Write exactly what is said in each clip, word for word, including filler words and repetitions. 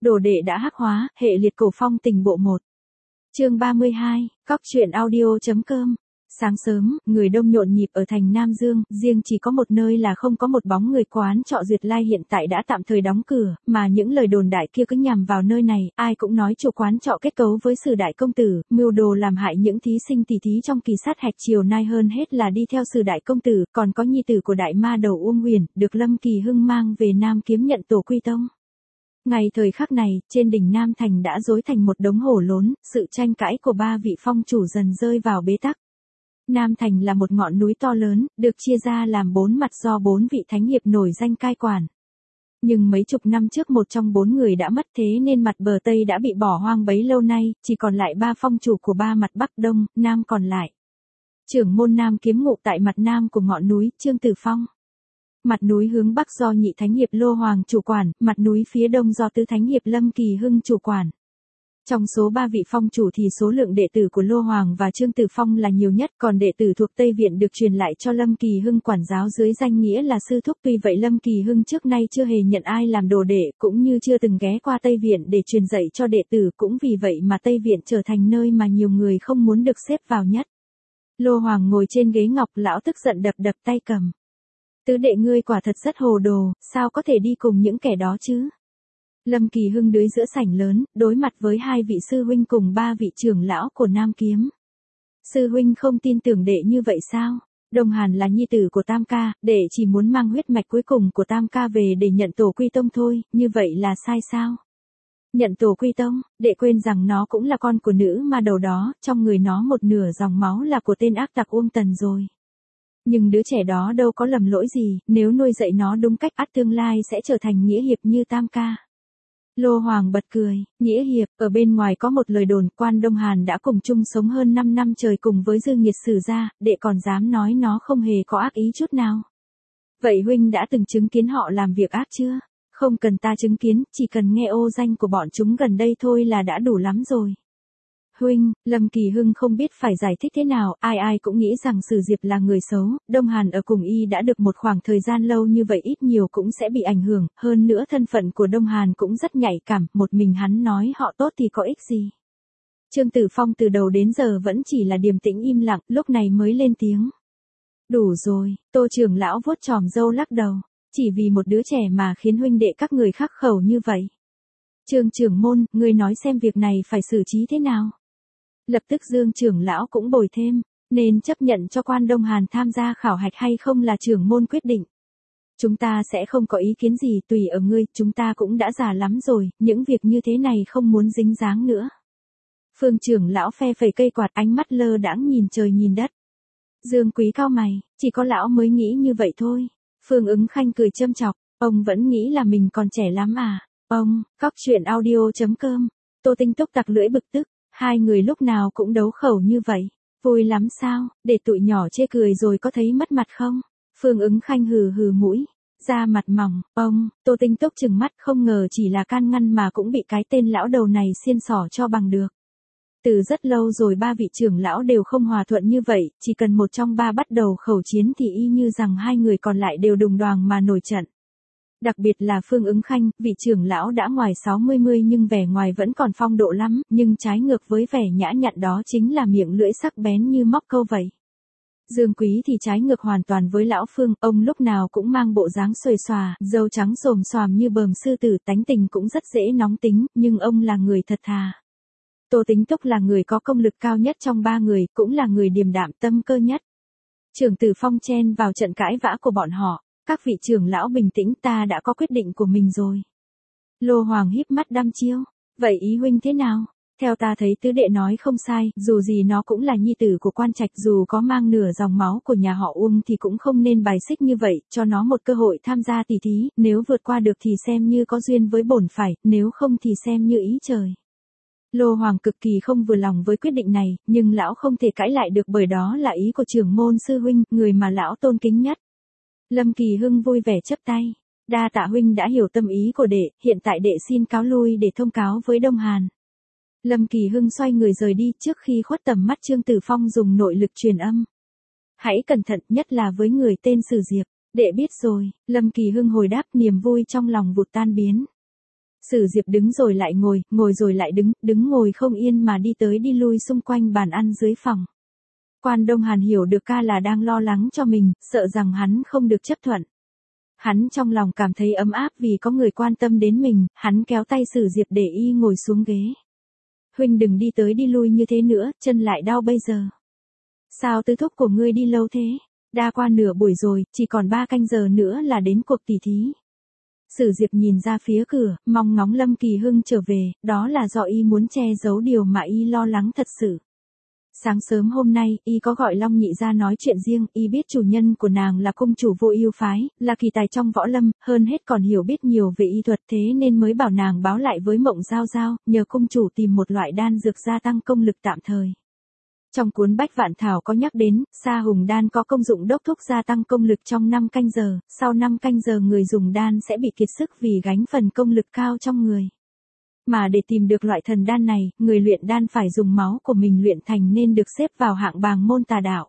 Đồ đệ đã hắc hóa, hệ liệt cổ phong tình bộ một. Chương ba mươi hai, cóc truyện audio.com. Sáng sớm, người đông nhộn nhịp ở thành Nam Dương, riêng chỉ có một nơi là không có một bóng người. Quán trọ Duyệt Lai hiện tại đã tạm thời đóng cửa, mà những lời đồn đại kia cứ nhằm vào nơi này, ai cũng nói chủ quán trọ kết cấu với Sử đại công tử, mưu đồ làm hại những thí sinh tỷ thí trong kỳ sát hạch. Chiều nay hơn hết là đi theo Sử đại công tử, còn có nhi tử của đại ma đầu Uông Huyền, được Lâm Kỳ Hưng mang về Nam Kiếm nhận tổ quy tông. Ngày thời khắc này, trên đỉnh Nam Thành đã rối thành một đống hổ lốn, sự tranh cãi của ba vị phong chủ dần rơi vào bế tắc. Nam Thành là một ngọn núi to lớn, được chia ra làm bốn mặt do bốn vị thánh hiệp nổi danh cai quản. Nhưng mấy chục năm trước một trong bốn người đã mất, thế nên mặt bờ Tây đã bị bỏ hoang bấy lâu nay, chỉ còn lại ba phong chủ của ba mặt Bắc Đông, Nam còn lại. Trưởng môn Nam Kiếm ngụ tại mặt Nam của ngọn núi, Trương Tử Phong. Mặt núi hướng Bắc do nhị thánh hiệp Lô Hoàng chủ quản, mặt núi phía Đông do tứ thánh hiệp Lâm Kỳ Hưng chủ quản. Trong số ba vị phong chủ thì số lượng đệ tử của Lô Hoàng và Trương Tử Phong là nhiều nhất, còn đệ tử thuộc Tây Viện được truyền lại cho Lâm Kỳ Hưng quản giáo dưới danh nghĩa là sư thúc. Tuy vậy Lâm Kỳ Hưng trước nay chưa hề nhận ai làm đồ đệ, cũng như chưa từng ghé qua Tây Viện để truyền dạy cho đệ tử, cũng vì vậy mà Tây Viện trở thành nơi mà nhiều người không muốn được xếp vào nhất. Lô Hoàng ngồi trên ghế ngọc, lão tức giận đập đập tay cầm. Tứ đệ ngươi quả thật rất hồ đồ, sao có thể đi cùng những kẻ đó chứ? Lâm Kỳ Hưng đứng giữa sảnh lớn, đối mặt với hai vị sư huynh cùng ba vị trưởng lão của Nam Kiếm. Sư huynh không tin tưởng đệ như vậy sao? Đông Hàn là nhi tử của Tam ca, đệ chỉ muốn mang huyết mạch cuối cùng của Tam ca về để nhận tổ quy tông thôi, như vậy là sai sao? Nhận tổ quy tông, đệ quên rằng nó cũng là con của nữ ma đầu đó, trong người nó một nửa dòng máu là của tên ác tặc Uông Tần rồi. Nhưng đứa trẻ đó đâu có lầm lỗi gì, nếu nuôi dạy nó đúng cách ắt tương lai sẽ trở thành nghĩa hiệp như Tam ca. Lô Hoàng bật cười, nghĩa hiệp, ở bên ngoài có một lời đồn, quan Đông Hàn đã cùng chung sống hơn năm năm trời cùng với Dương Nghiệt Sử gia, đệ còn dám nói nó không hề có ác ý chút nào. Vậy huynh đã từng chứng kiến họ làm việc ác chưa? Không cần ta chứng kiến, chỉ cần nghe ô danh của bọn chúng gần đây thôi là đã đủ lắm rồi. Huynh, Lâm Kỳ Hưng không biết phải giải thích thế nào, ai ai cũng nghĩ rằng Sử Diệp là người xấu, Đông Hàn ở cùng y đã được một khoảng thời gian lâu như vậy ít nhiều cũng sẽ bị ảnh hưởng, hơn nữa thân phận của Đông Hàn cũng rất nhạy cảm, một mình hắn nói họ tốt thì có ích gì. Trương Tử Phong từ đầu đến giờ vẫn chỉ là điềm tĩnh im lặng, lúc này mới lên tiếng. Đủ rồi, Tô trưởng lão vuốt chòm râu lắc đầu, chỉ vì một đứa trẻ mà khiến huynh đệ các người khắc khẩu như vậy. Trương trưởng môn, ngươi nói xem việc này phải xử trí thế nào? Lập tức Dương trưởng lão cũng bồi thêm, nên chấp nhận cho quan Đông Hàn tham gia khảo hạch hay không là trưởng môn quyết định. Chúng ta sẽ không có ý kiến gì, tùy ở ngươi, chúng ta cũng đã già lắm rồi, những việc như thế này không muốn dính dáng nữa. Phương trưởng lão phe phẩy cây quạt, ánh mắt lơ đãng nhìn trời nhìn đất. Dương Quý cau mày, chỉ có lão mới nghĩ như vậy thôi. Phương Ứng Khanh cười châm chọc, ông vẫn nghĩ là mình còn trẻ lắm à? Ông, cóc truyện audio.com. Tô Tinh Túc tặc lưỡi bực tức. Hai người lúc nào cũng đấu khẩu như vậy, vui lắm sao, để tụi nhỏ chê cười rồi có thấy mất mặt không? Phương Ứng Khanh hừ hừ mũi, da mặt mỏng, ông, Tô Tinh Túc trừng mắt, không ngờ chỉ là can ngăn mà cũng bị cái tên lão đầu này xiên xỏ cho bằng được. Từ rất lâu rồi ba vị trưởng lão đều không hòa thuận như vậy, chỉ cần một trong ba bắt đầu khẩu chiến thì y như rằng hai người còn lại đều đùng đoàng mà nổi trận. Đặc biệt là Phương Ứng Khanh, vị trưởng lão đã ngoài sáu mươi mươi nhưng vẻ ngoài vẫn còn phong độ lắm, nhưng trái ngược với vẻ nhã nhặn đó chính là miệng lưỡi sắc bén như móc câu vậy. Dương Quý thì trái ngược hoàn toàn với lão Phương, ông lúc nào cũng mang bộ dáng xuề xòa, râu trắng xồm xoàm như bờm sư tử, tánh tình cũng rất dễ nóng tính, nhưng ông là người thật thà. Tô Tính Túc là người có công lực cao nhất trong ba người, cũng là người điềm đạm tâm cơ nhất. Trưởng Tử Phong chen vào trận cãi vã của bọn họ. Các vị trưởng lão bình tĩnh, ta đã có quyết định của mình rồi. Lô Hoàng híp mắt đăm chiêu, vậy ý huynh thế nào? Theo ta thấy tứ đệ nói không sai, dù gì nó cũng là nhi tử của quan trạch, dù có mang nửa dòng máu của nhà họ Uông thì cũng không nên bài xích như vậy, cho nó một cơ hội tham gia tỷ thí, nếu vượt qua được thì xem như có duyên với bổn phải, nếu không thì xem như ý trời. Lô Hoàng cực kỳ không vừa lòng với quyết định này, nhưng lão không thể cãi lại được bởi đó là ý của trưởng môn sư huynh, người mà lão tôn kính nhất. Lâm Kỳ Hưng vui vẻ chắp tay, đa tạ huynh đã hiểu tâm ý của đệ, hiện tại đệ xin cáo lui để thông cáo với Đông Hàn. Lâm Kỳ Hưng xoay người rời đi, trước khi khuất tầm mắt Trương Tử Phong dùng nội lực truyền âm. Hãy cẩn thận, nhất là với người tên Sử Diệp, đệ biết rồi. Lâm Kỳ Hưng hồi đáp, niềm vui trong lòng vụt tan biến. Sử Diệp đứng rồi lại ngồi, ngồi rồi lại đứng, đứng ngồi không yên mà đi tới đi lui xung quanh bàn ăn dưới phòng. Quan Đông Hàn hiểu được ca là đang lo lắng cho mình, sợ rằng hắn không được chấp thuận. Hắn trong lòng cảm thấy ấm áp vì có người quan tâm đến mình, hắn kéo tay Sử Diệp để y ngồi xuống ghế. Huynh đừng đi tới đi lui như thế nữa, chân lại đau bây giờ. Sao tứ thúc của ngươi đi lâu thế? Đã qua nửa buổi rồi, chỉ còn ba canh giờ nữa là đến cuộc tỷ thí. Sử Diệp nhìn ra phía cửa, mong ngóng Lâm Kỳ Hưng trở về, đó là do y muốn che giấu điều mà y lo lắng thật sự. Sáng sớm hôm nay, y có gọi Long Nhị ra nói chuyện riêng, y biết chủ nhân của nàng là cung chủ Vô Ưu phái, là kỳ tài trong võ lâm, hơn hết còn hiểu biết nhiều về y thuật, thế nên mới bảo nàng báo lại với Mộng Giao Giao, nhờ cung chủ tìm một loại đan dược gia tăng công lực tạm thời. Trong cuốn Bách Vạn Thảo có nhắc đến, Sa Hùng đan có công dụng đốc thúc gia tăng công lực trong năm canh giờ, sau năm canh giờ người dùng đan sẽ bị kiệt sức vì gánh phần công lực cao trong người. Mà để tìm được loại thần đan này, người luyện đan phải dùng máu của mình luyện thành nên được xếp vào hạng bàng môn tà đạo.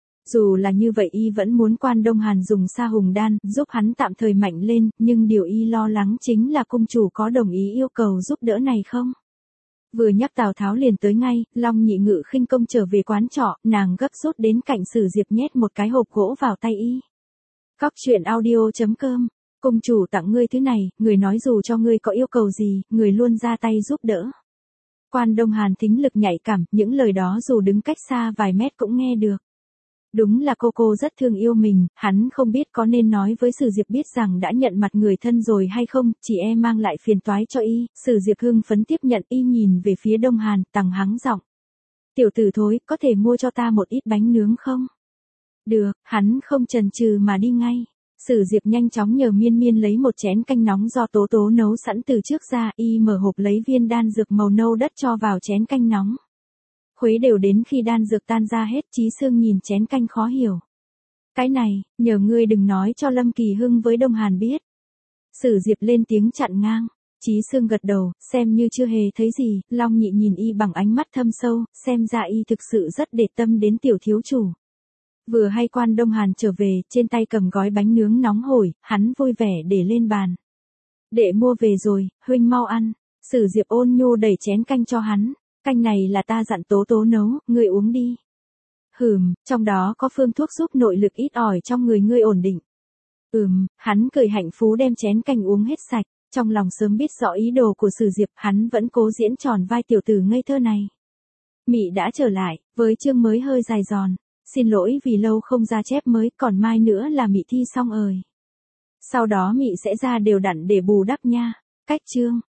Dù là như vậy y vẫn muốn Quan Đông Hàn dùng Sa Hùng đan giúp hắn tạm thời mạnh lên, nhưng điều y lo lắng chính là cung chủ có đồng ý yêu cầu giúp đỡ này không? Vừa nhắc Tào Tháo liền tới ngay, Long Nhị ngự khinh công trở về quán trọ, nàng gấp rút đến cạnh Sử Diệp nhét một cái hộp gỗ vào tay y. Cóc truyện audio chấm com, cung chủ tặng ngươi thứ này, người nói dù cho ngươi có yêu cầu gì, người luôn ra tay giúp đỡ. Quan Đông Hàn thính lực nhạy cảm, những lời đó dù đứng cách xa vài mét cũng nghe được. Đúng là cô cô rất thương yêu mình, hắn không biết có nên nói với Sử Diệp biết rằng đã nhận mặt người thân rồi hay không, chỉ e mang lại phiền toái cho y. Sử Diệp hưng phấn tiếp nhận, y nhìn về phía Đông Hàn, tằng hắng giọng. Tiểu tử thối, có thể mua cho ta một ít bánh nướng không? Được, hắn không chần chừ mà đi ngay. Sử Diệp nhanh chóng nhờ Miên Miên lấy một chén canh nóng do Tố Tố nấu sẵn từ trước ra, y mở hộp lấy viên đan dược màu nâu đất cho vào chén canh nóng. Khuấy đều đến khi đan dược tan ra hết, Chí Sương nhìn chén canh khó hiểu. Cái này, nhờ ngươi đừng nói cho Lâm Kỳ Hưng với Đông Hàn biết. Sử Diệp lên tiếng chặn ngang. Chí Sương gật đầu, xem như chưa hề thấy gì, Long Nhị nhìn y bằng ánh mắt thâm sâu, xem ra y thực sự rất để tâm đến tiểu thiếu chủ. Vừa hay Quan Đông Hàn trở về, trên tay cầm gói bánh nướng nóng hổi, hắn vui vẻ để lên bàn. Đệ mua về rồi, huynh mau ăn. Sử Diệp ôn nhu đẩy chén canh cho hắn. Canh này là ta dặn Tố Tố nấu, ngươi uống đi. Hừm, trong đó có phương thuốc giúp nội lực ít ỏi trong người ngươi ổn định. Ừm, hắn cười hạnh phú đem chén canh uống hết sạch, trong lòng sớm biết rõ ý đồ của Sử Diệp, hắn vẫn cố diễn tròn vai tiểu tử ngây thơ này. Mị đã trở lại, với chương mới hơi dài giòn. Xin lỗi vì lâu không ra chép mới, còn mai nữa là Mị thi xong rồi. Sau đó Mị sẽ ra đều đặn để bù đắp nha. Cách chương.